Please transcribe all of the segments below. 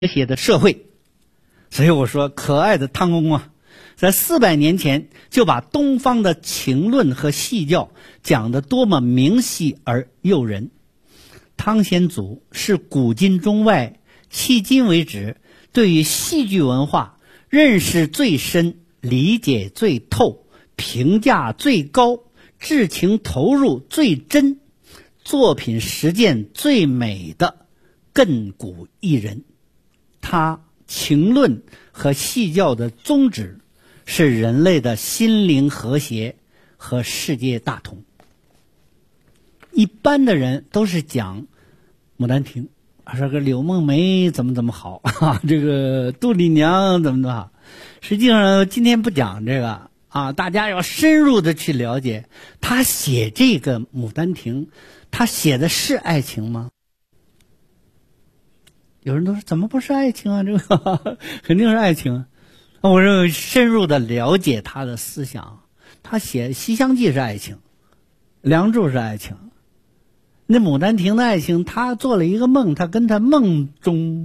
谐的社会。所以我说，可爱的汤公啊，在400年前就把东方的情论和戏教讲得多么明晰而诱人。汤显祖是古今中外迄今为止对于戏剧文化认识最深、理解最透、评价最高、至情投入最真、作品实践最美的亘古艺人。他情论和戏教的宗旨是人类的心灵和谐和世界大同。一般的人都是讲牡丹亭，说个柳梦梅怎么好啊，这个杜丽娘怎么好。实际上今天不讲这个啊，大家要深入的去了解他写这个牡丹亭，他写的是爱情吗？有人都说怎么不是爱情啊，这个肯定是爱情。我认为深入的了解他的思想，他写《西厢记》是爱情，《梁祝》是爱情，那牡丹亭的爱情，他做了一个梦，他跟他梦中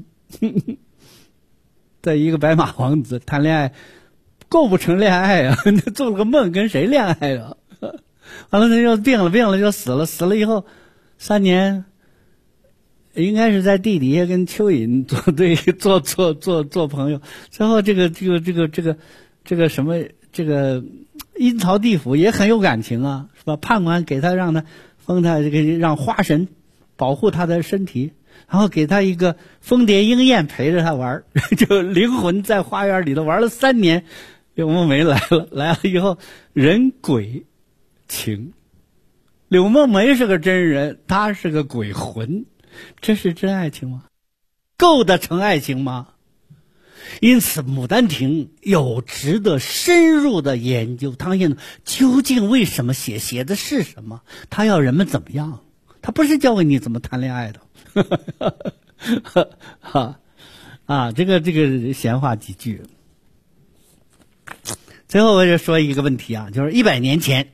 的一个白马王子谈恋爱，构不成恋爱啊，做了个梦，跟谁恋爱啊？完了他就病了就死了以后3年，应该是在地底下跟蚯蚓作对做朋友。最后这个什么这个阴曹地府也很有感情啊，是吧？判官给他让他封他这个让花神保护他的身体，然后给他一个蜂蝶鹰燕陪着他玩，就灵魂在花园里头玩了3年。柳梦梅来了以后人鬼情，柳梦梅是个真人，他是个鬼魂，这是真爱情吗？构得成爱情吗？因此牡丹亭有值得深入的研究。汤显祖究竟为什么写的是什么？他要人们怎么样？他不是教给你怎么谈恋爱的。这个闲话几句。最后我就说一个问题啊，就是100年前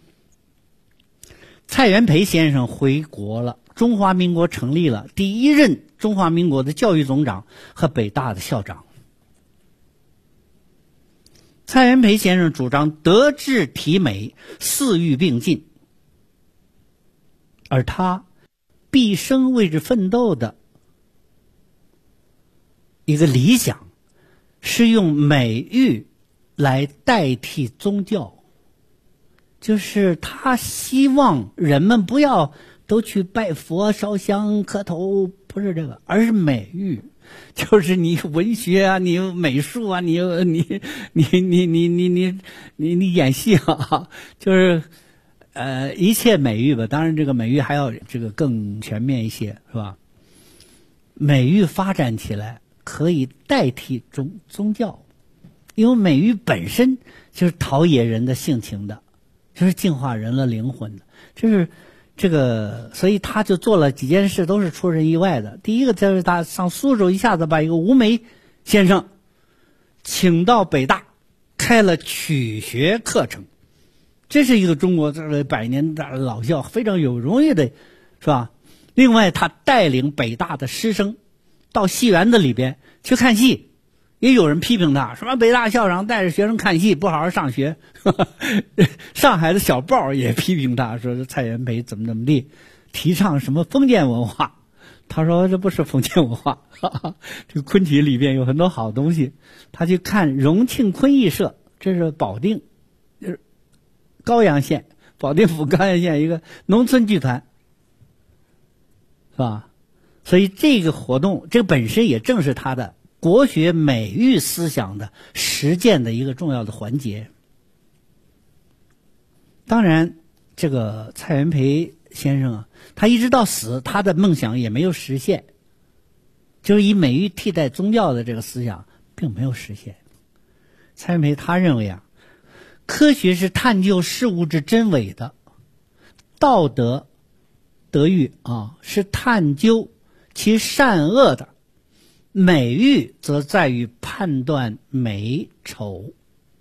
蔡元培先生回国了，中华民国成立了，第一任中华民国的教育总长和北大的校长。蔡元培先生主张德智体美4育并进，而他毕生为之奋斗的一个理想是用美育来代替宗教，就是他希望人们不要都去拜佛烧香磕头，不是这个，而是美育，就是你文学啊，你美术啊，你演戏啊，就是一切美育吧。当然这个美育还要这个更全面一些，是吧？美育发展起来可以代替宗教，因为美育本身就是陶冶人的性情的，就是净化人的灵魂的，就是这个，所以他就做了几件事，都是出人意外的。第一个就是他上苏州一下子把一个吴梅先生请到北大，开了曲学课程，这是一个中国这个100年的老校，非常有荣誉的，是吧？另外他带领北大的师生到戏园子里边去看戏，也有人批评他，什么北大校长带着学生看戏不好好上学。上海的小报也批评他，说蔡元培怎么地提倡什么封建文化。他说这不是封建文化，这个昆曲里边有很多好东西。他去看荣庆昆艺社，这是保定，就是高阳县保定府高阳县一个农村剧团，是吧？所以这个活动，这个本身也正是他的国学美育思想的实践的一个重要的环节。当然这个蔡元培先生啊，他一直到死他的梦想也没有实现，就是以美育替代宗教的这个思想并没有实现。蔡元培他认为啊，科学是探究事物之真伪的，道德德育啊是探究其善恶的，美育则在于判断美丑。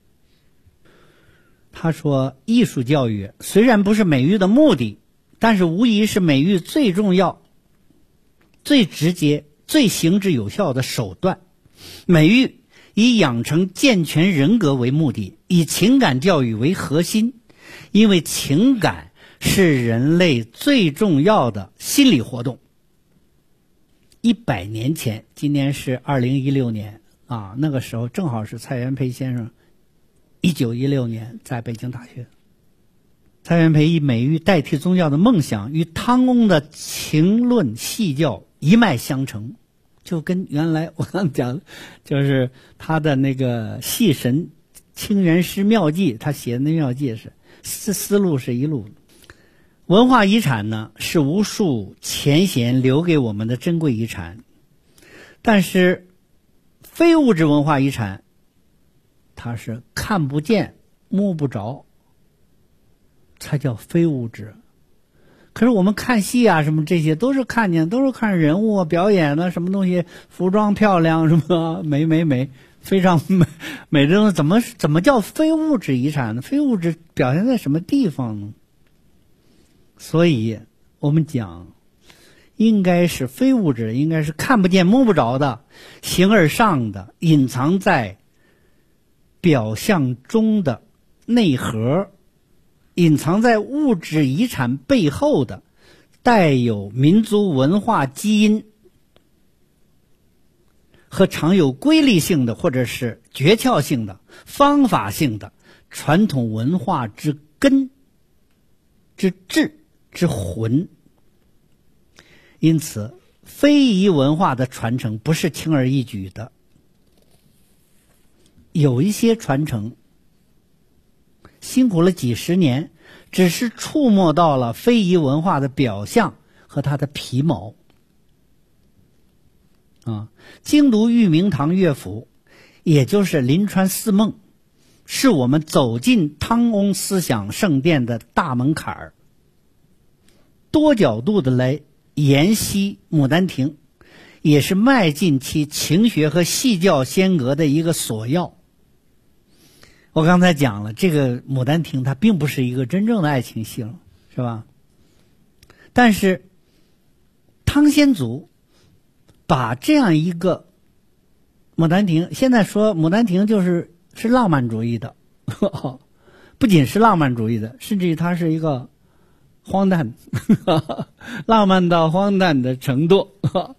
他说，艺术教育虽然不是美育的目的，但是无疑是美育最重要、最直接、 最行之有效的手段。美育以养成健全人格为目的，以情感教育为核心，因为情感是人类最重要的心理活动。100年前，今年是2016年啊，那个时候正好是蔡元培先生1916年在北京大学。蔡元培以美育代替宗教的梦想与汤翁的情论戏教一脉相承，就跟原来我刚讲的，就是他的那个戏神清源师妙记，他写的那妙记思路是一路。文化遗产呢，是无数前贤留给我们的珍贵遗产，但是非物质文化遗产它是看不见摸不着，才叫非物质。可是我们看戏啊什么这些都是看见，都是看人物啊表演啊什么东西，服装漂亮什么美非常美的东西，怎么叫非物质遗产呢？非物质表现在什么地方呢？所以我们讲应该是非物质，应该是看不见摸不着的，形而上的，隐藏在表象中的内核，隐藏在物质遗产背后的，带有民族文化基因和常有规律性的或者是诀窍性的方法性的传统文化之根之质之魂。因此非遗文化的传承不是轻而易举的，有一些传承辛苦了几十年，只是触摸到了非遗文化的表象和它的皮毛精读玉茗堂乐府，也就是临川四梦，是我们走进汤翁思想圣殿的大门槛儿。多角度的来研析牡丹亭，也是迈进其情学和戏教先格的一个索要。我刚才讲了，这个牡丹亭它并不是一个真正的爱情戏了，是吧？但是汤显祖把这样一个牡丹亭，现在说牡丹亭是浪漫主义的不仅是浪漫主义的，甚至于它是一个荒诞浪漫到荒诞的程度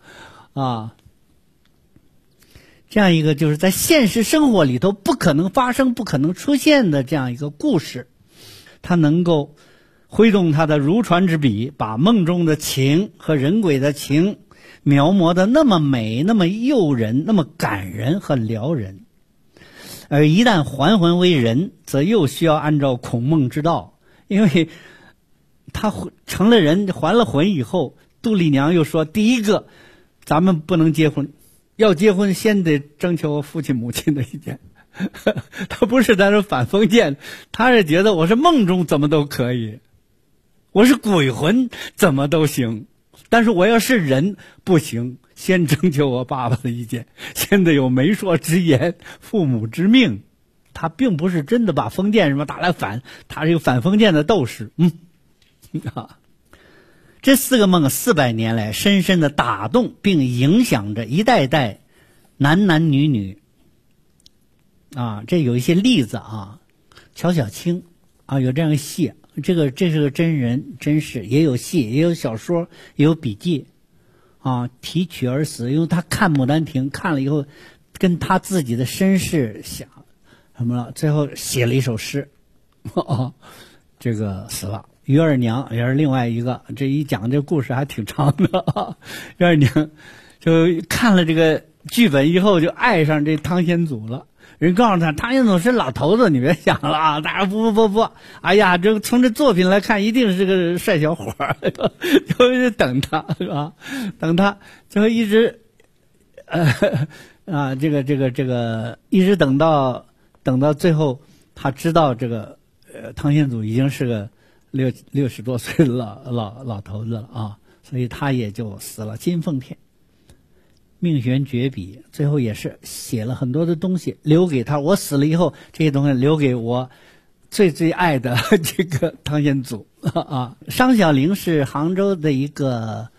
这样一个就是在现实生活里头不可能发生不可能出现的这样一个故事，它能够挥动它的如传之笔，把梦中的情和人鬼的情描摹的那么美，那么诱人，那么感人和撩人。而一旦还魂为人，则又需要按照孔孟之道，因为他成了人还了魂以后，杜丽娘又说，第一个咱们不能结婚，要结婚先得征求父亲母亲的意见他不是在这反封建，他是觉得我是梦中怎么都可以，我是鬼魂怎么都行，但是我要是人不行，先征求我爸爸的意见，先得有媒妁之言父母之命。他并不是真的把封建什么打来反，他是一个反封建的斗士这4个梦400年来深深的打动并影响着一代代男男女女这有一些例子乔小青有这样的戏，这是个真人真事，也有戏，也有小说，也有笔记提取而死，因为他看牡丹亭看了以后跟他自己的身世想什么了，最后写了一首诗这个死了。于二娘也是另外一个，这一讲这故事还挺长的于二娘就看了这个剧本以后就爱上这汤显祖了，人告诉他汤显祖是老头子，你别想了大家不哎呀，这从这作品来看一定是个帅小伙就等他是吧，等他最后一直这个一直等到最后他知道这个汤显祖已经是个60多岁的老头子了所以他也就死了。金凤天命悬绝笔，最后也是写了很多的东西留给他，我死了以后这些东西留给我最爱的这个汤显祖商小玲是杭州的一个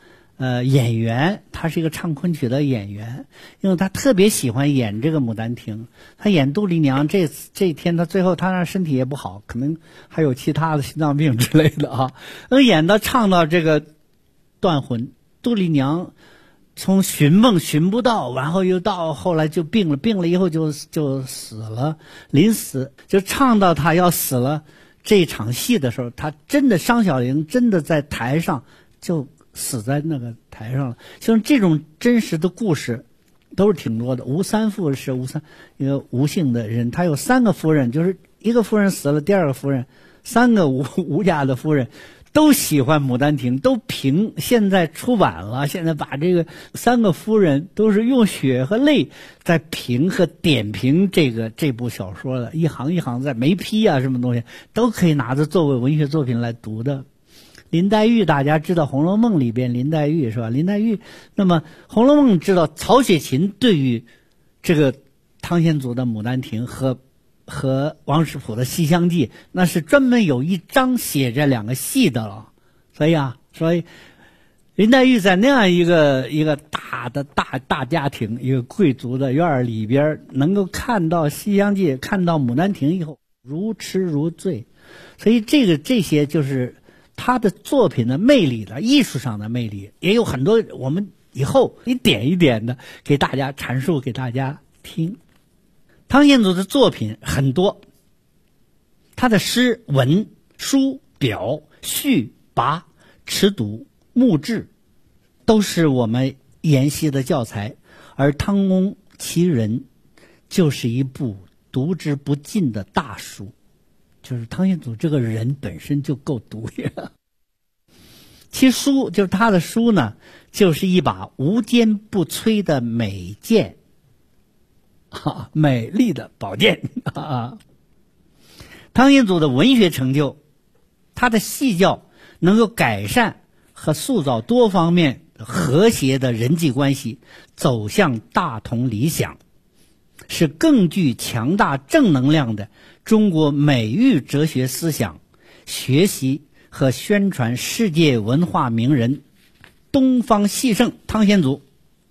演员，他是一个唱昆曲的演员，因为他特别喜欢演这个《牡丹亭》，他演杜丽娘这一天，他最后他那身体也不好，可能还有其他的心脏病之类的啊，演到唱到这个断魂，杜丽娘从寻梦寻不到，然后又到后来就病了以后就死了，临死就唱到他要死了这场戏的时候，他真的商小玲真的在台上就死在那个台上了。像这种真实的故事都是挺多的。吴三父是一个吴姓的人，他有3个夫人，就是一个夫人死了，第2个夫人，3个吴家的夫人都喜欢《牡丹亭》，都评，现在出版了，现在把这个3个夫人都是用血和泪在评和点评这部小说的，一行一行在眉批啊什么东西都可以拿着作为文学作品来读的。林黛玉大家知道《红楼梦》里边林黛玉是吧？林黛玉，那么《红楼梦》知道曹雪芹对于这个汤显祖的《牡丹亭》和王实甫的《西厢记》，那是专门有一章写这2个戏的了。所以林黛玉在那样一个大家庭，一个贵族的院儿里边，能够看到《西厢记》，看到《牡丹亭》以后，如痴如醉。所以这些就是他的作品的魅力的艺术上的魅力，也有很多我们以后一点一点的给大家阐述给大家听。汤显祖的作品很多，他的诗文书表序跋尺牍目志都是我们研习的教材，而汤公其人就是一部读之不尽的大书，就是汤显祖这个人本身就够读呀。其书就是他的书呢，就是一把无坚不摧的美剑，美丽的宝剑啊。汤显祖的文学成就，他的戏教能够改善和塑造多方面和谐的人际关系，走向大同理想，是更具强大正能量的中国美育哲学思想学习和宣传世界文化名人东方戏圣汤显祖，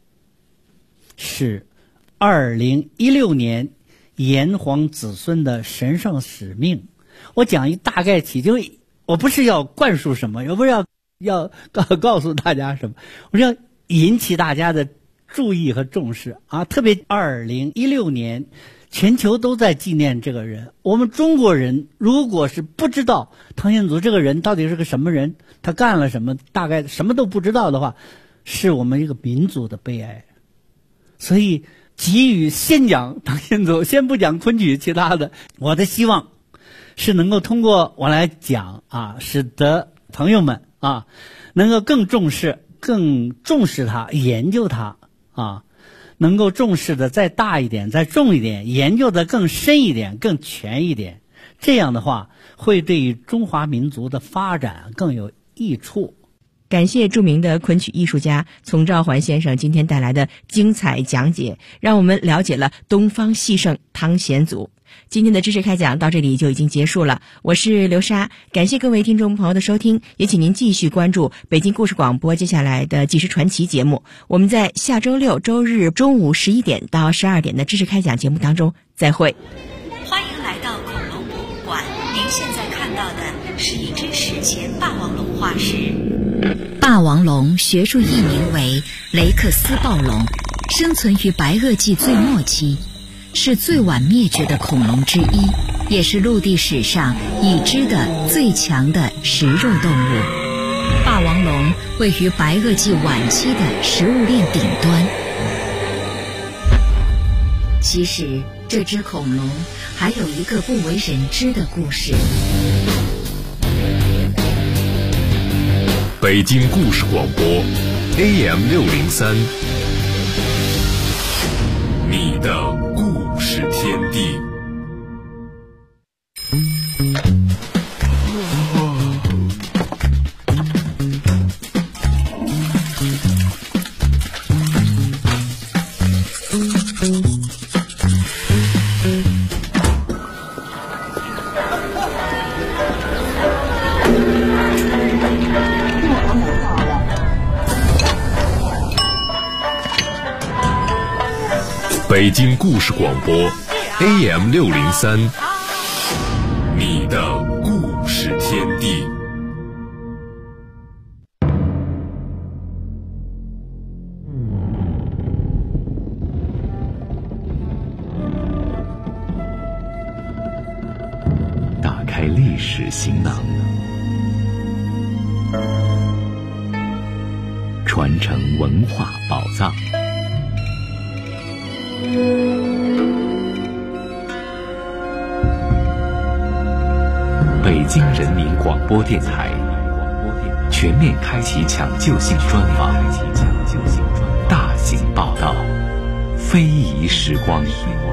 是2016年炎黄子孙的神圣使命。我讲一大概起，就我不是要灌输什么，也不是要告诉大家什么，我是要引起大家的注意和重视啊！特别2016年，全球都在纪念这个人。我们中国人如果是不知道汤显祖这个人到底是个什么人，他干了什么，大概什么都不知道的话，是我们一个民族的悲哀。所以急于先讲汤显祖，先不讲昆曲其他的。我的希望是能够通过我来讲啊，使得朋友们啊能够更重视他，研究他啊，能够重视的再大一点，再重一点，研究的更深一点，更全一点。这样的话，会对于中华民族的发展更有益处。 感谢著名的昆曲艺术家丛兆环先生今天带来的精彩讲解，让我们了解了东方戏圣汤显祖。今天的知识开讲到这里就已经结束了，我是刘莎，感谢各位听众朋友的收听，也请您继续关注北京故事广播接下来的纪实传奇节目。我们在下周6、周日中午11点到12点的知识开讲节目当中再会。 欢迎来到恐龙博物馆，您现在看到的是一只史前霸王龙化石。霸王龙学术译名为雷克斯暴龙，生存于白垩纪最末期，是最晚灭绝的恐龙之一，也是陆地史上已知的最强的食肉动物。霸王龙位于白垩纪晚期的食物链顶端。其实这只恐龙还有一个不为人知的故事。 北京故事广播 AM603， 你的故事天地。 北京故事广播 AM603，你的故事天地。 打开历史行囊，传承文化宝藏。北京人民广播电台全面开启抢救性专访，大型报道，非遗时光。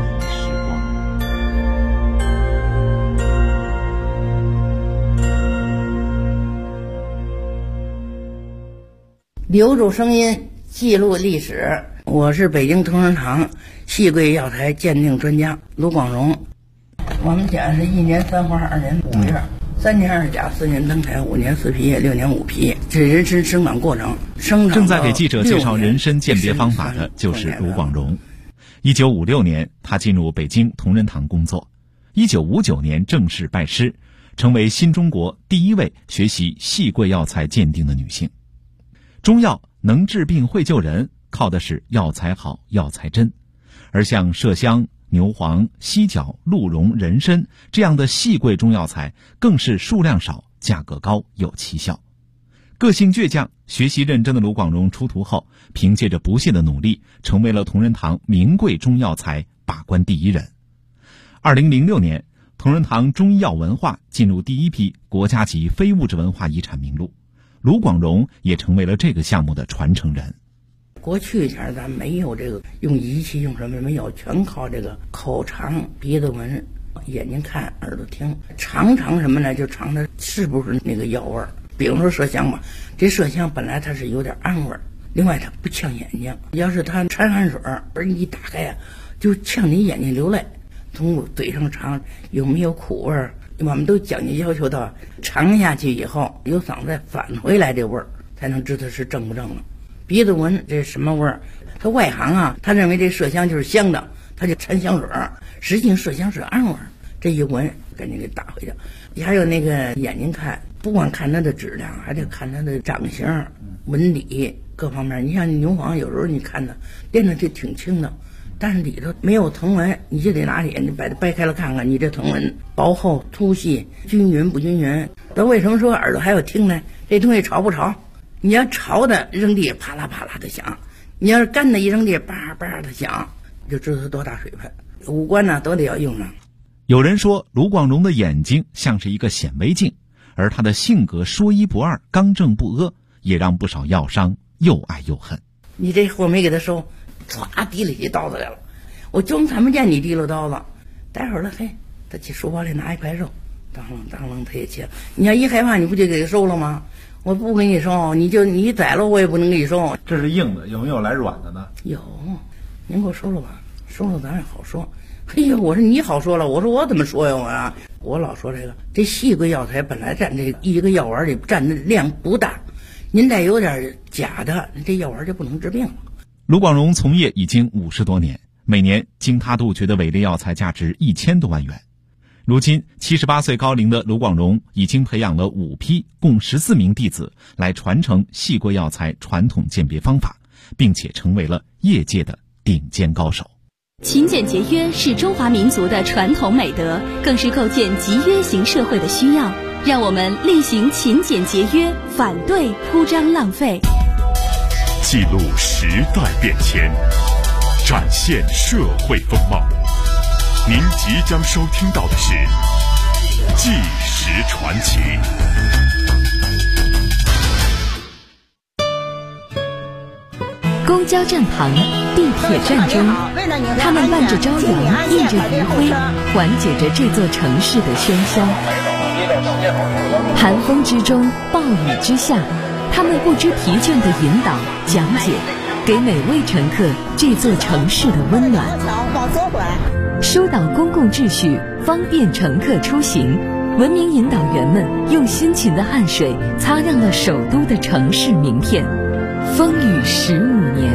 留住声音，记录历史。我是北京同仁堂戏柜药材鉴定专家卢广荣。我们讲是1年3花2年5月，3年2甲4年登台5年4批6年5批，这人参生长过程。 正在给记者介绍人参鉴别方法的就是卢广荣。1956年，他进入北京同仁堂工作。1959年正式拜师，成为新中国第一位学习戏柜药材鉴定的女性。中药能治病会救人，靠的是药材好、药材真。而像麝香、牛黄、犀角、鹿茸、人参这样的细贵中药材，更是数量少、价格高、有奇效。个性倔强、学习认真的卢广荣出徒后，凭借着不懈的努力，成为了同仁堂名贵中药材把关第一人。2006年，同仁堂中医药文化进入第一批国家级非物质文化遗产名录，卢广荣也成为了这个项目的传承人。 过去前咱没有这个用仪器用什么没有，全靠这个口尝、鼻子闻、眼睛看、耳朵听，尝什么呢？就尝它是不是那个药味儿。比如说麝香吧，这麝香本来它是有点氨味儿，另外它不呛眼睛，要是它掺汗水而一打开呀，就呛你眼睛流泪。从嘴上尝有没有苦味儿，我们都讲究要求到尝下去以后由嗓子再返回来这味儿，才能知道是正不正了。鼻子闻这是什么味儿？他外行啊，他认为这麝香就是香的，他就掺香水儿，实际麝香是氨味儿。这一闻赶紧给打回去。还有那个眼睛看，不光看它的质量，还得看它的长相、纹理各方面。你像牛黄，有时候你看它练的就挺轻的，但是里头没有藤纹，你就得拿眼睛把它掰开了看看，你这藤纹薄厚、粗细、均匀不均匀。那为什么说耳朵还有听呢？这东西潮不潮？你要潮的扔地啪啦啪啦的响，你要是干的一扔地叭叭的响，就知道它多大水分。五官呢都得要用上。 有人说卢广荣的眼睛像是一个显微镜，而他的性格说一不二、刚正不阿，也让不少药商又爱又恨。 你这货没给他收，唰提了起刀子来了，我就看不见你提溜刀子。待会儿了，嘿，他去书包里拿一块肉，当啷他也切。你要一害怕，你不就给他收了吗？我不给你收，你宰了我也不能给你收。 这是硬的，有没有来软的呢？ 有，您给我收了吧，收了咱也好说。哎呀，我说你好说了，我说我怎么说呀？我老说这细贵药材本来占这一个药丸里占的量不大，您再有点假的，这药丸就不能治病了。 卢广荣从业已经50多年，每年经他杜绝的伪劣药材价值1000多万元。如今78岁高龄的卢广荣已经培养了5批共14名弟子来传承细贵药材传统鉴别方法，并且成为了业界的顶尖高手。 勤俭节约是中华民族的传统美德，更是构建集约型社会的需要。让我们力行勤俭节约，反对铺张浪费， 记录时代变迁，展现社会风貌。您即将收听到的是《纪实传奇》。 公交站旁、地铁站中，他们伴着朝阳，映着余晖，缓解着这座城市的喧嚣。寒风之中，暴雨之下，他们不知疲倦地引导、讲解，给每位乘客这座城市的温暖。疏导公共秩序，方便乘客出行，文明引导员们用辛勤的汗水擦亮了首都的城市名片。风雨15